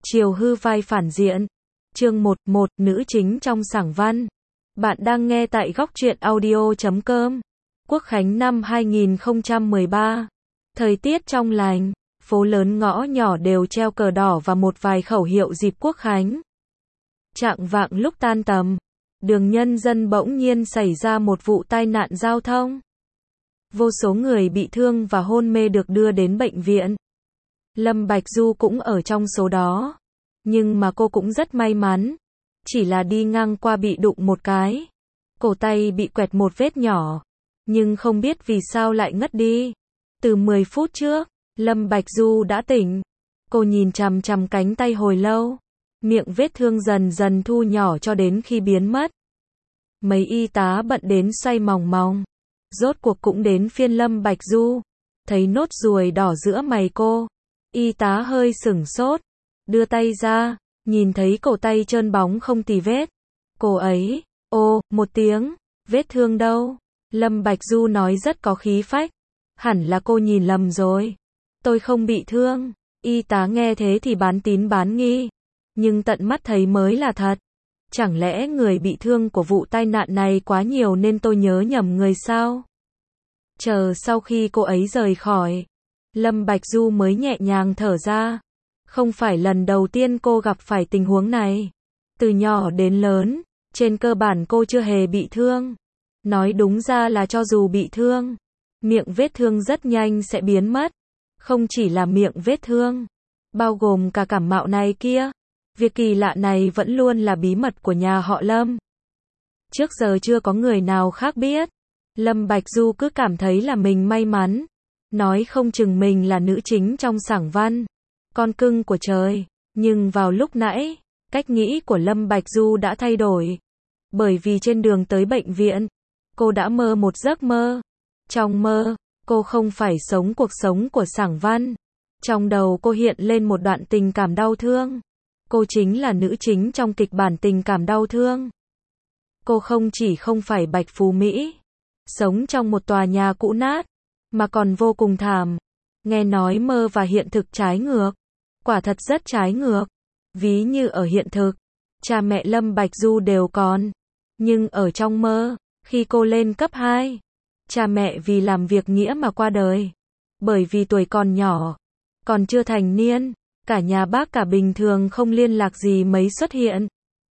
Chiều hư vai phản diện. Chương 11, nữ chính trong sảng văn. Bạn đang nghe tại góc truyện audio.com. Quốc khánh năm 2013. Thời tiết trong lành, phố lớn ngõ nhỏ đều treo cờ đỏ và một vài khẩu hiệu dịp Quốc khánh. Chạng vạng lúc tan tầm, đường Nhân Dân bỗng nhiên xảy ra một vụ tai nạn giao thông. Vô số người bị thương và hôn mê được đưa đến bệnh viện. Lâm Bạch Du cũng ở trong số đó. Nhưng mà cô cũng rất may mắn. Chỉ là đi ngang qua bị đụng một cái. Cổ tay bị quẹt một vết nhỏ. Nhưng không biết vì sao lại ngất đi. Từ 10 phút trước, Lâm Bạch Du đã tỉnh. Cô nhìn chằm chằm cánh tay hồi lâu. Miệng vết thương dần dần thu nhỏ cho đến khi biến mất. Mấy y tá bận đến xoay mòng mòng. Rốt cuộc cũng đến phiên Lâm Bạch Du. Thấy nốt ruồi đỏ giữa mày cô. Y tá hơi sửng sốt. Đưa tay ra, nhìn thấy cổ tay trơn bóng không tì vết. Cô ấy, một tiếng, vết thương đâu? Lâm Bạch Du nói rất có khí phách. Hẳn là cô nhìn lầm rồi. Tôi không bị thương. Y tá nghe thế thì bán tín bán nghi. Nhưng tận mắt thấy mới là thật. Chẳng lẽ người bị thương của vụ tai nạn này quá nhiều nên tôi nhớ nhầm người sao? Chờ sau khi cô ấy rời khỏi, Lâm Bạch Du mới nhẹ nhàng thở ra. Không phải lần đầu tiên cô gặp phải tình huống này. Từ nhỏ đến lớn, trên cơ bản cô chưa hề bị thương. Nói đúng ra là cho dù bị thương, miệng vết thương rất nhanh sẽ biến mất. Không chỉ là miệng vết thương, bao gồm cả cảm mạo này kia. Việc kỳ lạ này vẫn luôn là bí mật của nhà họ Lâm. Trước giờ chưa có người nào khác biết. Lâm Bạch Du cứ cảm thấy là mình may mắn. Nói không chừng mình là nữ chính trong sảng văn. Con cưng của trời. Nhưng vào lúc nãy, cách nghĩ của Lâm Bạch Du đã thay đổi. Bởi vì trên đường tới bệnh viện, cô đã mơ một giấc mơ. Trong mơ, cô không phải sống cuộc sống của sảng văn. Trong đầu cô hiện lên một đoạn tình cảm đau thương. Cô chính là nữ chính trong kịch bản tình cảm đau thương. Cô không chỉ không phải Bạch Phú Mỹ, sống trong một tòa nhà cũ nát, mà còn vô cùng thảm. Nghe nói mơ và hiện thực trái ngược. Quả thật rất trái ngược. Ví như ở hiện thực, cha mẹ Lâm Bạch Du đều còn. Nhưng ở trong mơ, khi cô lên cấp 2, cha mẹ vì làm việc nghĩa mà qua đời. Bởi vì tuổi còn nhỏ, còn chưa thành niên, cả nhà bác cả bình thường không liên lạc gì mấy xuất hiện.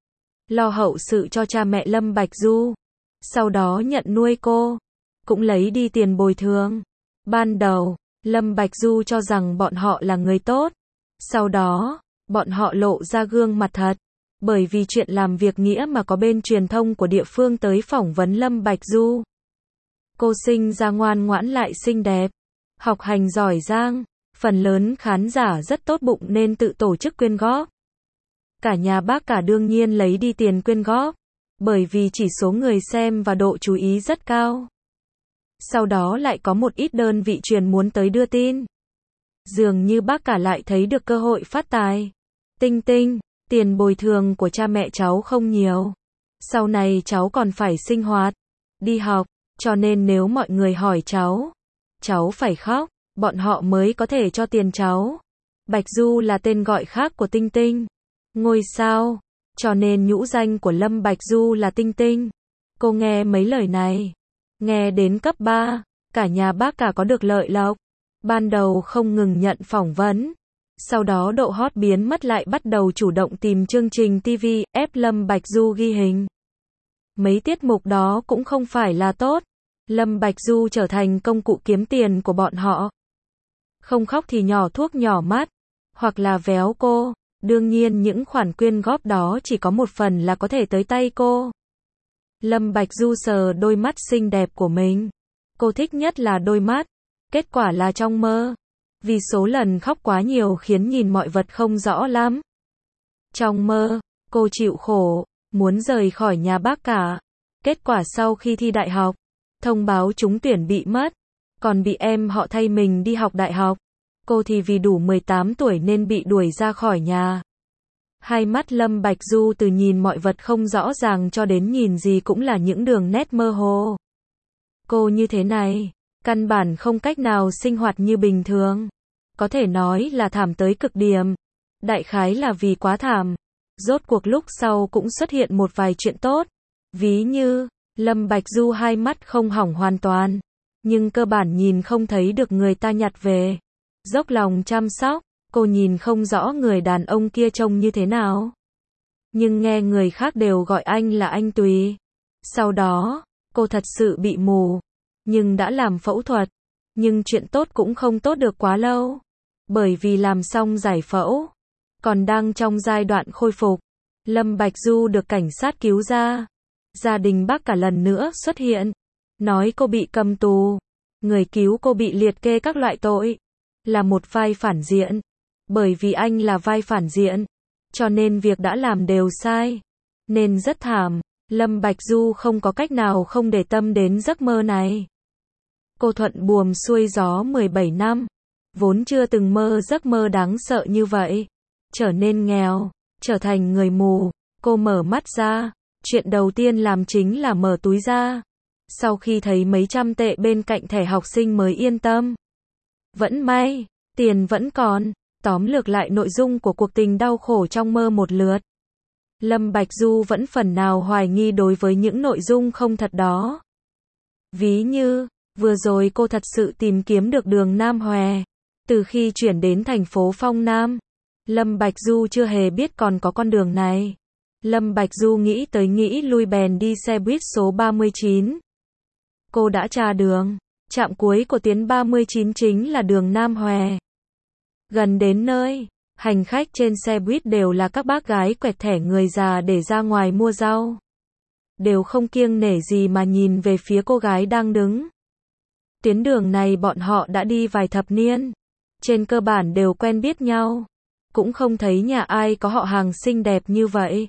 Lo hậu sự cho cha mẹ Lâm Bạch Du. Sau đó nhận nuôi cô, cũng lấy đi tiền bồi thường. Ban đầu, Lâm Bạch Du cho rằng bọn họ là người tốt. Sau đó, bọn họ lộ ra gương mặt thật. Bởi vì chuyện làm việc nghĩa mà có bên truyền thông của địa phương tới phỏng vấn Lâm Bạch Du. Cô sinh ra ngoan ngoãn lại xinh đẹp. Học hành giỏi giang. Phần lớn khán giả rất tốt bụng nên tự tổ chức quyên góp. Cả nhà bác cả đương nhiên lấy đi tiền quyên góp. Bởi vì chỉ số người xem và độ chú ý rất cao. Sau đó lại có một ít đơn vị truyền muốn tới đưa tin. Dường như bác cả lại thấy được cơ hội phát tài. Tinh tinh, tiền bồi thường của cha mẹ cháu không nhiều. Sau này cháu còn phải sinh hoạt, đi học, cho nên nếu mọi người hỏi cháu phải khóc, bọn họ mới có thể cho tiền cháu. Bạch Du là tên gọi khác của Tinh Tinh, ngôi sao, cho nên nhũ danh của Lâm Bạch Du là Tinh Tinh. Cô nghe mấy lời này, nghe đến cấp 3, cả nhà bác cả có được lợi lộc. Ban đầu không ngừng nhận phỏng vấn, sau đó độ hot biến mất lại bắt đầu chủ động tìm chương trình TV, ép Lâm Bạch Du ghi hình. Mấy tiết mục đó cũng không phải là tốt. Lâm Bạch Du trở thành công cụ kiếm tiền của bọn họ. Không khóc thì nhỏ thuốc nhỏ mắt, hoặc là véo cô. Đương nhiên những khoản quyên góp đó chỉ có một phần là có thể tới tay cô. Lâm Bạch Du sờ đôi mắt xinh đẹp của mình. Cô thích nhất là đôi mắt. Kết quả là trong mơ. Vì số lần khóc quá nhiều khiến nhìn mọi vật không rõ lắm. Trong mơ, cô chịu khổ, muốn rời khỏi nhà bác cả. Kết quả sau khi thi đại học, thông báo trúng tuyển bị mất. Còn bị em họ thay mình đi học đại học. Cô thì vì đủ 18 tuổi nên bị đuổi ra khỏi nhà. Hai mắt Lâm Bạch Du từ nhìn mọi vật không rõ ràng cho đến nhìn gì cũng là những đường nét mơ hồ. Cô như thế này, căn bản không cách nào sinh hoạt như bình thường. Có thể nói là thảm tới cực điểm. Đại khái là vì quá thảm. Rốt cuộc lúc sau cũng xuất hiện một vài chuyện tốt. Ví như, Lâm Bạch Du hai mắt không hỏng hoàn toàn. Nhưng cơ bản nhìn không thấy được người ta nhặt về. Dốc lòng chăm sóc, cô nhìn không rõ người đàn ông kia trông như thế nào. Nhưng nghe người khác đều gọi anh là anh Tùy. Sau đó, cô thật sự bị mù. Nhưng đã làm phẫu thuật. Nhưng chuyện tốt cũng không tốt được quá lâu. Bởi vì làm xong giải phẫu, còn đang trong giai đoạn khôi phục. Lâm Bạch Du được cảnh sát cứu ra. Gia đình bác cả lần nữa xuất hiện. Nói cô bị cầm tù. Người cứu cô bị liệt kê các loại tội. Là một vai phản diện. Bởi vì anh là vai phản diện. Cho nên việc đã làm đều sai. Nên rất thảm. Lâm Bạch Du không có cách nào không để tâm đến giấc mơ này. Cô thuận buồm xuôi gió 17 năm. Vốn chưa từng mơ giấc mơ đáng sợ như vậy. Trở nên nghèo, trở thành người mù. Cô mở mắt ra. Chuyện đầu tiên làm chính là mở túi ra. Sau khi thấy mấy trăm tệ bên cạnh thẻ học sinh mới yên tâm. Vẫn may, tiền vẫn còn. Tóm lược lại nội dung của cuộc tình đau khổ trong mơ một lượt. Lâm Bạch Du vẫn phần nào hoài nghi đối với những nội dung không thật đó. Ví như, vừa rồi cô thật sự tìm kiếm được đường Nam Hòe. Từ khi chuyển đến thành phố Phong Nam, Lâm Bạch Du chưa hề biết còn có con đường này. Lâm Bạch Du nghĩ tới nghĩ lui bèn đi xe buýt số 39. Cô đã tra đường. Trạm cuối của tuyến 39 chính là đường Nam Hòe. Gần đến nơi, hành khách trên xe buýt đều là các bác gái quẹt thẻ người già để ra ngoài mua rau. Đều không kiêng nể gì mà nhìn về phía cô gái đang đứng. Tuyến đường này bọn họ đã đi vài thập niên. Trên cơ bản đều quen biết nhau. Cũng không thấy nhà ai có họ hàng xinh đẹp như vậy.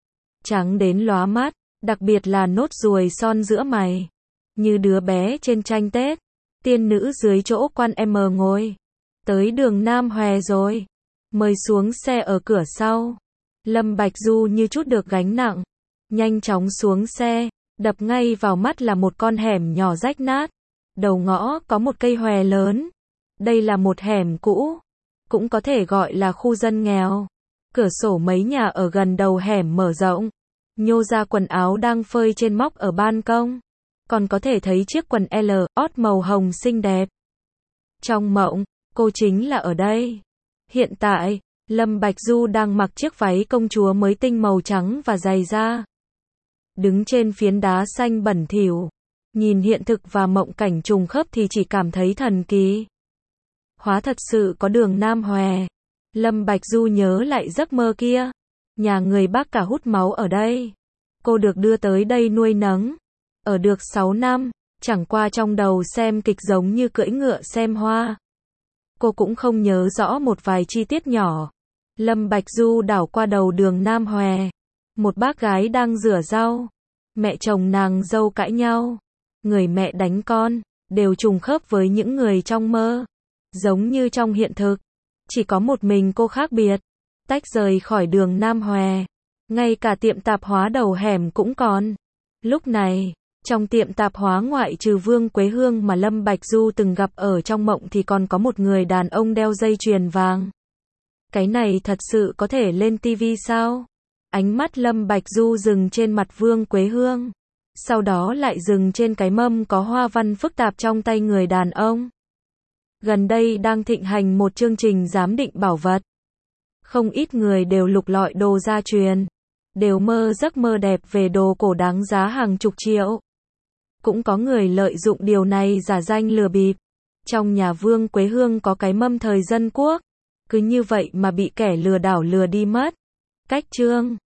Trắng đến lóa mắt, đặc biệt là nốt ruồi son giữa mày. Như đứa bé trên tranh Tết. Tiên nữ dưới chỗ quan M ngồi. Tới đường Nam Hòe rồi. Mời xuống xe ở cửa sau. Lâm Bạch Du như chút được gánh nặng. Nhanh chóng xuống xe. Đập ngay vào mắt là một con hẻm nhỏ rách nát. Đầu ngõ có một cây hòe lớn. Đây là một hẻm cũ. Cũng có thể gọi là khu dân nghèo. Cửa sổ mấy nhà ở gần đầu hẻm mở rộng. Nhô ra quần áo đang phơi trên móc ở ban công. Còn có thể thấy chiếc quần L, ót màu hồng xinh đẹp. Trong mộng, cô chính là ở đây. Hiện tại, Lâm Bạch Du đang mặc chiếc váy công chúa mới tinh màu trắng và giày da. Đứng trên phiến đá xanh bẩn thỉu. Nhìn hiện thực và mộng cảnh trùng khớp thì chỉ cảm thấy thần kỳ. Hóa thật sự có đường Nam Hòe. Lâm Bạch Du nhớ lại giấc mơ kia. Nhà người bác cả hút máu ở đây. Cô được đưa tới đây nuôi nấng. Ở được 6 năm, chẳng qua trong đầu xem kịch giống như cưỡi ngựa xem hoa. Cô cũng không nhớ rõ một vài chi tiết nhỏ. Lâm Bạch Du đảo qua đầu đường Nam Hòe. Một bác gái đang rửa rau. Mẹ chồng nàng dâu cãi nhau. Người mẹ đánh con, đều trùng khớp với những người trong mơ. Giống như trong hiện thực. Chỉ có một mình cô khác biệt. Tách rời khỏi đường Nam Hòe. Ngay cả tiệm tạp hóa đầu hẻm cũng còn. Lúc này, trong tiệm tạp hóa ngoại trừ Vương Quế Hương mà Lâm Bạch Du từng gặp ở trong mộng thì còn có một người đàn ông đeo dây chuyền vàng. Cái này thật sự có thể lên tivi sao? Ánh mắt Lâm Bạch Du dừng trên mặt Vương Quế Hương. Sau đó lại dừng trên cái mâm có hoa văn phức tạp trong tay người đàn ông. Gần đây đang thịnh hành một chương trình giám định bảo vật. Không ít người đều lục lọi đồ gia truyền. Đều mơ giấc mơ đẹp về đồ cổ đáng giá hàng chục triệu. Cũng có người lợi dụng điều này giả danh lừa bịp. Trong nhà Vương Quế Hương có cái mâm thời dân quốc. Cứ như vậy mà bị kẻ lừa đảo lừa đi mất. Cách chương